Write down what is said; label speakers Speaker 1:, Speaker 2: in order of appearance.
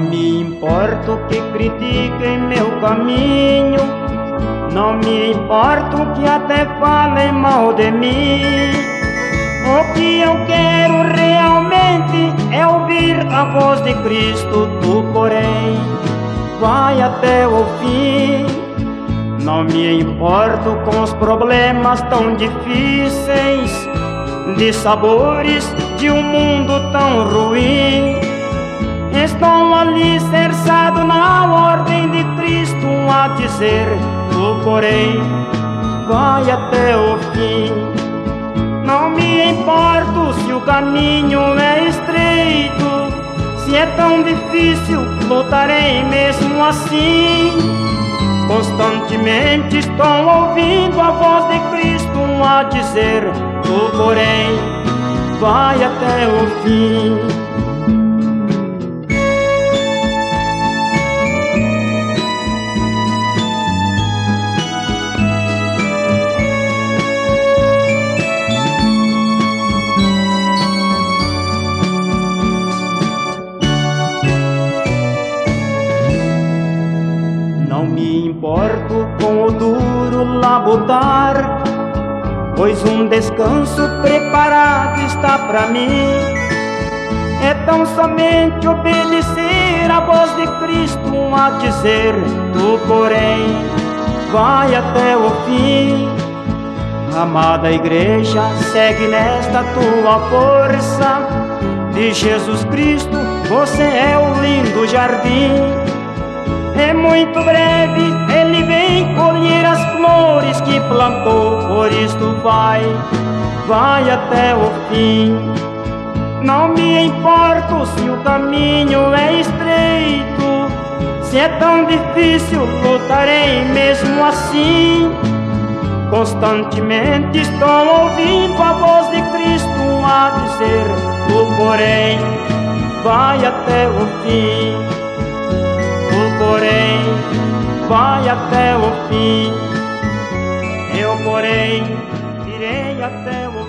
Speaker 1: me importo que critiquem meu caminho, não me importo que até falem mal de mim. O que eu quero realmente é ouvir a voz de Cristo. Tu, porém, vai até o fim. Não me importo com os problemas tão difíceis, de sabores de um mundo tão ruim. Estou alicerçado na ordem de Cristo a dizer: tu, porém, vai até o fim. Não me importo se o caminho é estreito, se é tão difícil, lutarei mesmo assim. Constantemente estou ouvindo a voz de Cristo a dizer: tu, porém, vai até o fim. Não me importo com o duro labutar, pois um descanso preparado está para mim. É tão somente obedecer a voz de Cristo a dizer: tu, porém, vai até o fim. Amada igreja, segue nesta tua força de Jesus Cristo, você é o lindo jardim. É muito breve, ele vem colher as flores que plantou, por isto vai até o fim. Não me importo se o caminho é estreito, se é tão difícil, lutarei mesmo assim. Constantemente estou ouvindo a voz de Cristo a dizer: tu, porém, vai até o fim. Porém, vai até o fim. Eu, porém, irei até o